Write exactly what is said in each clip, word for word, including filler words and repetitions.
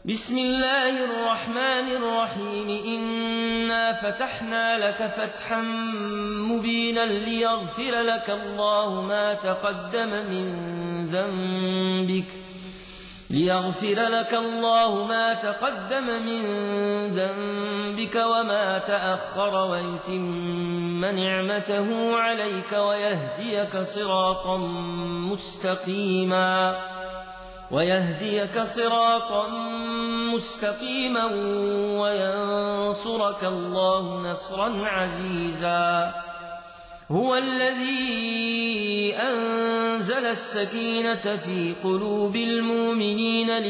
بسم الله الرحمن الرحيم إنا فتحنا لك فتحا مبينا ليغفر لك الله ما تقدم من ذنبك ليغفر لك الله ما تقدم من ذنبك وما تأخر ويتم نعمته عليك ويهديك صراطا مستقيما ويهديك صراطا مستقيما وينصرك الله نصرا عزيزا. هو الذي أنزل السكينة في قلوب المؤمنين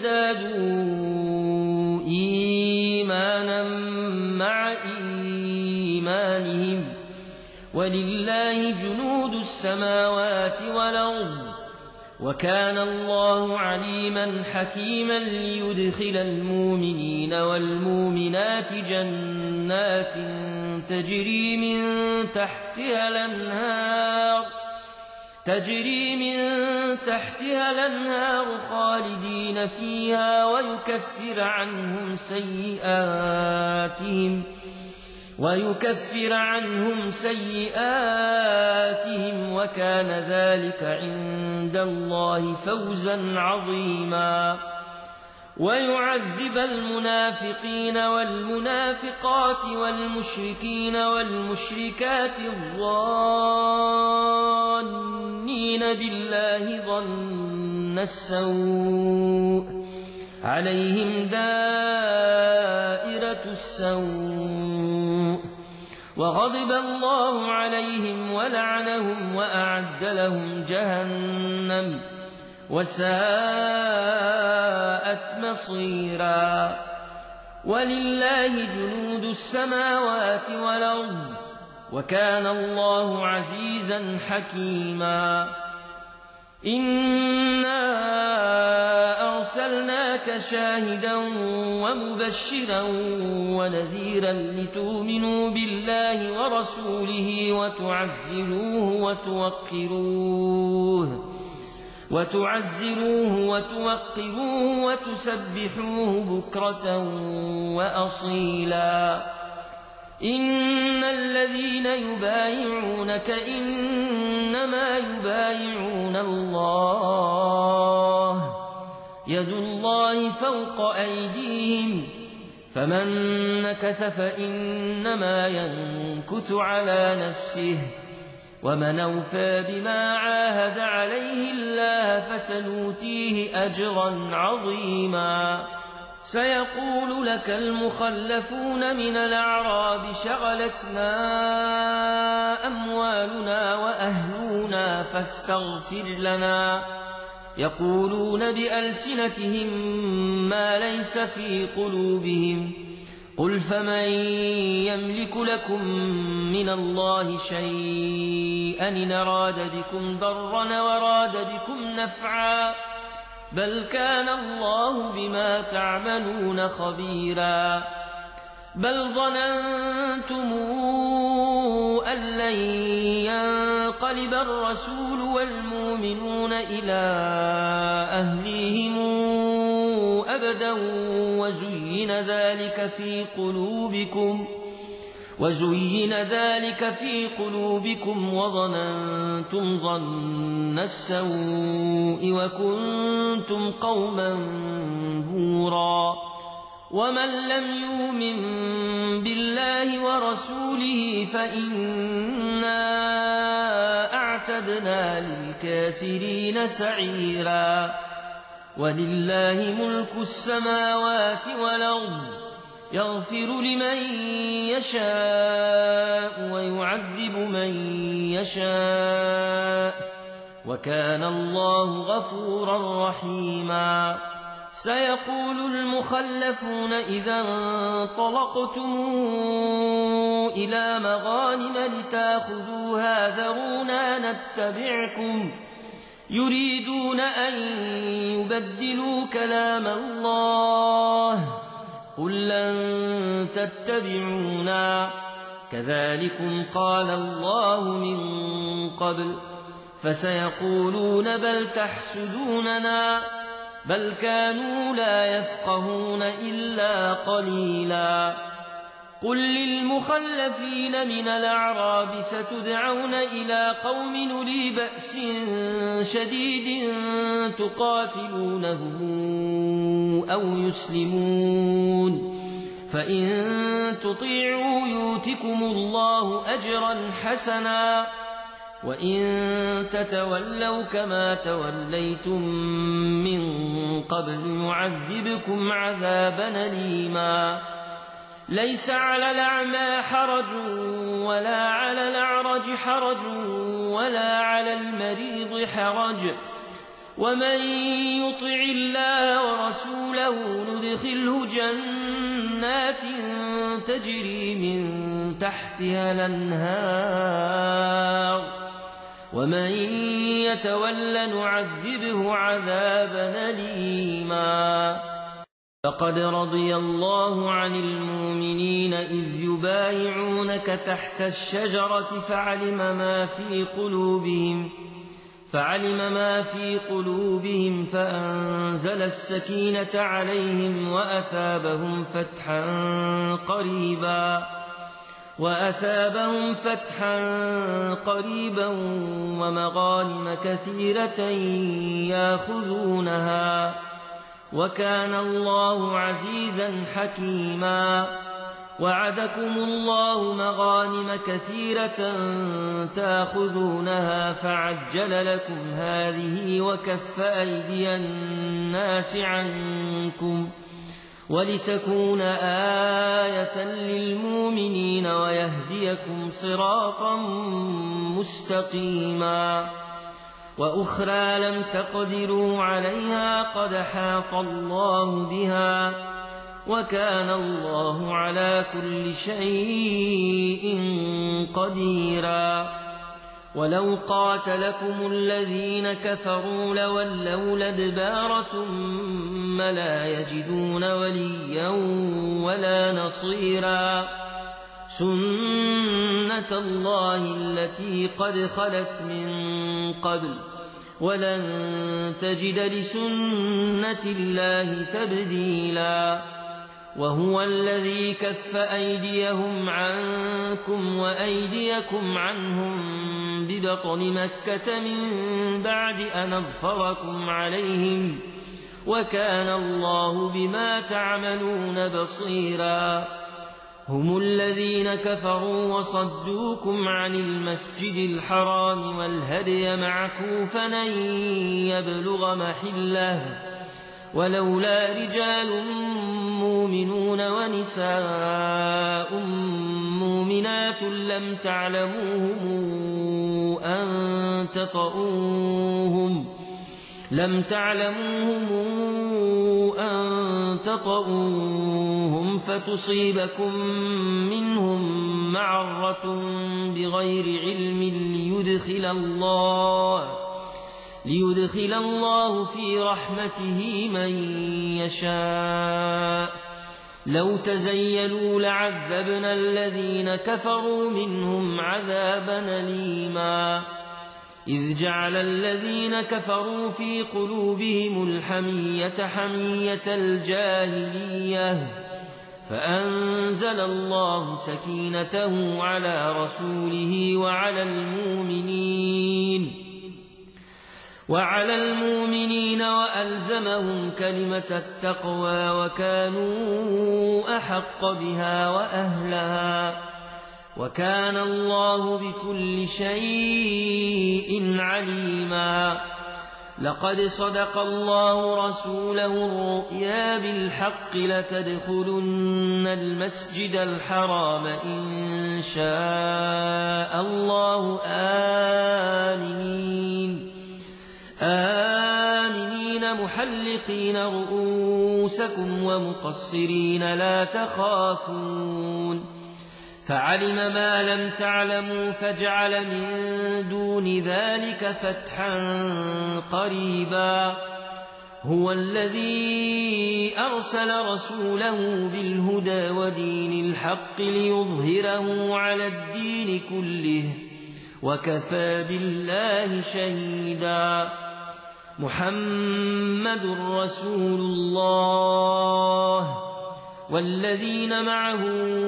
ليزدادوا إيمانا مع إيمانهم ولله جنود السماوات والأرض وكان الله عليما حكيما ليدخل المؤمنين والمؤمنات جنات تجري من تحتها الأنهار تجري من تحتها الأنهار خالدين فيها ويكفر عنهم سيئاتهم ويكفر عنهم سيئاتهم وكان ذلك عند الله فوزا عظيما. ويعذب المنافقين والمنافقات والمشركين والمشركات الظانين بالله ظن السوء عليهم دائرة السوء وغضب الله عليهم ولعنهم وأعد لهم جهنم وساءت مصيرا. ولله جنود السماوات والأرض وكان الله عزيزا حكيما. إنا أرسلناك شاهدا ومبشرا ونذيرا لتؤمنوا بالله ورسوله وتعزروه وتوقروه وتعزروه وتوقروه وتسبحوه بكرة وأصيلا. إن الذين يبايعونك إنما يبايعون الله يد الله فوق أيديهم فمن نكث فإنما ينكث على نفسه ومن أوفى بما عاهد عليه الله فسنؤتيه أجرا عظيما. سيقول لك المخلفون من الأعراب شغلتنا أموالنا وأهلنا فاستغفر لنا يقولون بألسنتهم ما ليس في قلوبهم قل فمن يملك لكم من الله شيئا إن أراد بكم ضرا وراد بكم نفعا بل كان الله بما تعملون خبيرا. بل ظننتم أن لن ينقلب الرسول والمؤمنون إلى أهليهم أبدا وزين ذلك في قلوبكم وزين ذلك في قلوبكم وظننتم ظن السوء وكنتم قوما بورا. ومن لم يؤمن بالله ورسوله فإنا أعتدنا للكافرين سعيرا. ولله ملك السماوات والأرض يغفر لمن يشاء ويعذب من يشاء وكان الله غفورا رحيما. سيقول المخلفون إذا انطلقتم إلى مغانم لتاخذوها ذرونا نتبعكم يريدون أن يبدلوا كلام الله قل لن تتبعونا كذلكم قال الله من قبل فسيقولون بل تحسدوننا بل كانوا لا يفقهون إلا قليلا قل للمخلفين من الأعراب ستدعون إلى قوم أولي بأس شديد تقاتلونهم أو يسلمون فإن تطيعوا يؤتكم الله أجرا حسنا وإن تتولوا كما توليتم من قبل يعذبكم عذابا أليما ليس على الأعمى حرج ولا على الأعرج حرج ولا على المريض حرج ومن يطع الله ورسوله ندخله جنات تجري من تحتها الأنهار ومن يتول نعذبه عذابا أليما لقد رضي الله عن المؤمنين إذ يبايعونك تحت الشجرة فعلم ما في قلوبهم فعلم ما في قلوبهم فأنزل السكينة عليهم وأثابهم فتحا قريبا وأثابهم فتحا قريبا ومغانم كثيرة يأخذونها وكان الله عزيزا حكيما وعدكم الله مغانم كثيرة تأخذونها فعجل لكم هذه وكف أيدي الناس عنكم ولتكون آية للمؤمنين ويهديكم صراطا مستقيما وأخرى لم تقدروا عليها قد حاط الله بها وكان الله على كل شيء قديرا ولو قاتلكم الذين كفروا لولوا الأدبار ثم لا يجدون وليا ولا نصيرا سنة الله التي قد خلت من قبل ولن تجد لسنة الله تبديلا وهو الذي كف أيديهم عنكم وأيديكم عنهم ببطن مكة من بعد أن أظفركم عليهم وكان الله بما تعملون بصيرا هم الذين كفروا وصدوكم عن المسجد الحرام والهدي معكوفا أن يبلغ محله ولولا رجال مؤمنون ونساء مؤمنات لم تعلموهم أن تطؤوهم لم تعلموهم أن تطؤوهم فتصيبكم منهم معرة بغير علم ليدخل الله ليدخل الله في رحمته من يشاء لو تزيلوا لعذبنا الذين كفروا منهم عذابا أليما إذ جعل الذين كفروا في قلوبهم الحمية حمية الجاهلية فأنزل الله سكينته على رسوله وعلى المؤمنين وعلى المؤمنين وألزمهم كلمة التقوى وكانوا أحق بها وأهلها وكان الله بكل شيء عليما لقد صدق الله رسوله الرؤيا بالحق لتدخلن المسجد الحرام إن شاء الله آمنين آمنين محلقين رؤوسكم ومقصرين لا تخافون فعلم ما لم تعلموا فجعل من دون ذلك فتحا قريبا هو الذي أرسل رسوله بالهدى ودين الحق ليظهره على الدين كله وكفى بالله شهيدا محمد رسول الله والذين معه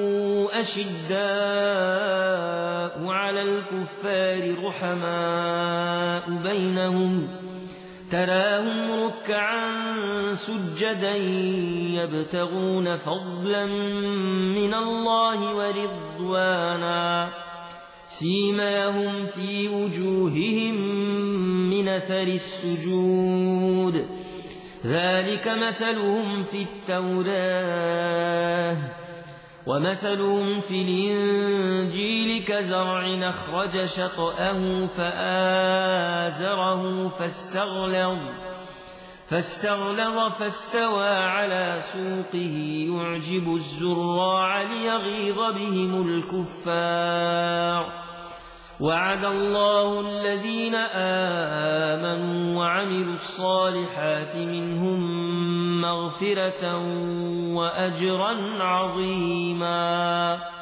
أشداء على الكفار رحماء بينهم تراهم ركعا سجدا يبتغون فضلا من الله ورضوانا سيماهم في وجوههم من أثر السجود ذلك مثلهم في التوراة ومثلهم في الإنجيل كزرع أخرج شطأه فآزره فاستغلظ فاستغلظ فاستوى على سوقه يعجب الزراع ليغيظ بهم الكفار وعد الله الذين آمنوا وعملوا الصالحات منهم مغفرة وأجرا عظيما.